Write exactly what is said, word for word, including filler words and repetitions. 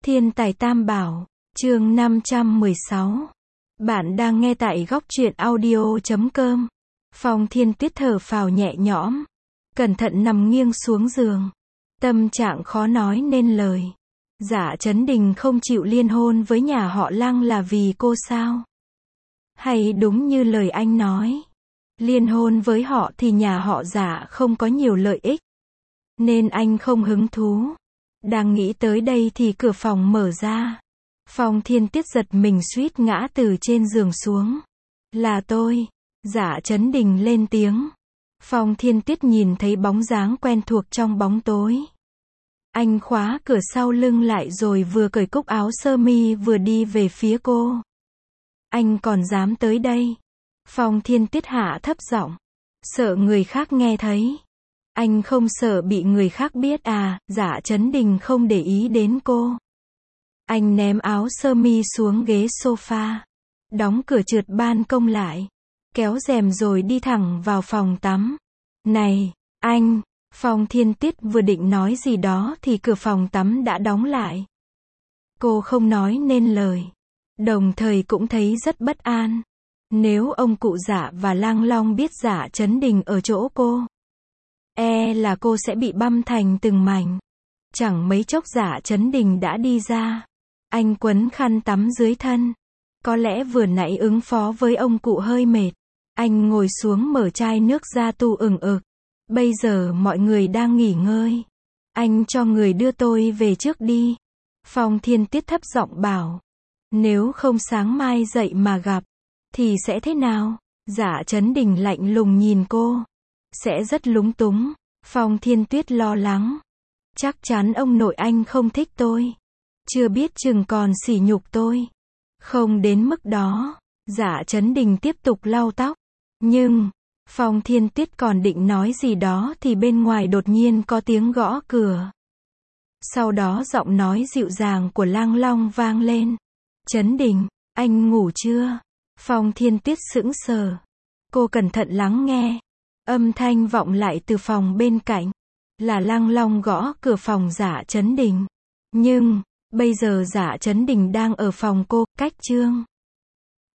Thiên tài tam bảo, chương năm trăm mười sáu. Bạn đang nghe tại góc truyện audio chấm com. Phong Thiên Tuyết thở phào nhẹ nhõm, cẩn thận nằm nghiêng xuống giường. Tâm trạng khó nói nên lời. Dạ Chấn Đình không chịu liên hôn với nhà họ Lăng là vì cô sao? Hay đúng như lời anh nói, liên hôn với họ thì nhà họ Dạ không có nhiều lợi ích, nên anh không hứng thú. Đang nghĩ tới đây thì cửa phòng mở ra. Phong Thiên Tuyết giật mình suýt ngã từ trên giường xuống. Là tôi. Dạ Chấn Đình lên tiếng. Phong Thiên Tuyết nhìn thấy bóng dáng quen thuộc trong bóng tối. Anh khóa cửa sau lưng lại rồi vừa cởi cúc áo sơ mi vừa đi về phía cô. Anh còn dám tới đây? Phong Thiên Tuyết hạ thấp giọng. Sợ người khác nghe thấy. Anh không sợ bị người khác biết à? Dạ Chấn Đình không để ý đến cô. Anh ném áo sơ mi xuống ghế sofa, đóng cửa trượt ban công lại, kéo rèm rồi đi thẳng vào phòng tắm. Này, anh! Phong Thiên Tuyết vừa định nói gì đó thì cửa phòng tắm đã đóng lại. Cô không nói nên lời, đồng thời cũng thấy rất bất an. Nếu ông cụ Dạ và Lang Long biết Dạ Chấn Đình ở chỗ cô, e là cô sẽ bị băm thành từng mảnh. Chẳng mấy chốc Dạ Chấn Đình đã đi ra. Anh quấn khăn tắm dưới thân. Có lẽ vừa nãy ứng phó với ông cụ hơi mệt. Anh ngồi xuống mở chai nước ra tu ừng ực. Bây giờ mọi người đang nghỉ ngơi. Anh cho người đưa tôi về trước đi. Phong Thiên Tuyết thấp giọng bảo. Nếu không sáng mai dậy mà gặp, thì sẽ thế nào? Dạ Chấn Đình lạnh lùng nhìn cô. Sẽ rất lúng túng. Phong Thiên Tuyết lo lắng. Chắc chắn ông nội anh không thích tôi. Chưa biết chừng còn sỉ nhục tôi. Không đến mức đó. Dạ Chấn Đình tiếp tục lau tóc. Nhưng, Phong Thiên Tuyết còn định nói gì đó thì bên ngoài đột nhiên có tiếng gõ cửa. Sau đó giọng nói dịu dàng của Lang Long vang lên. Chấn Đình, anh ngủ chưa? Phong Thiên Tuyết sững sờ. Cô cẩn thận lắng nghe. Âm thanh vọng lại từ phòng bên cạnh. Là Lang Long gõ cửa phòng Dạ Chấn Đình. Nhưng bây giờ Dạ Chấn Đình đang ở phòng cô, cách chương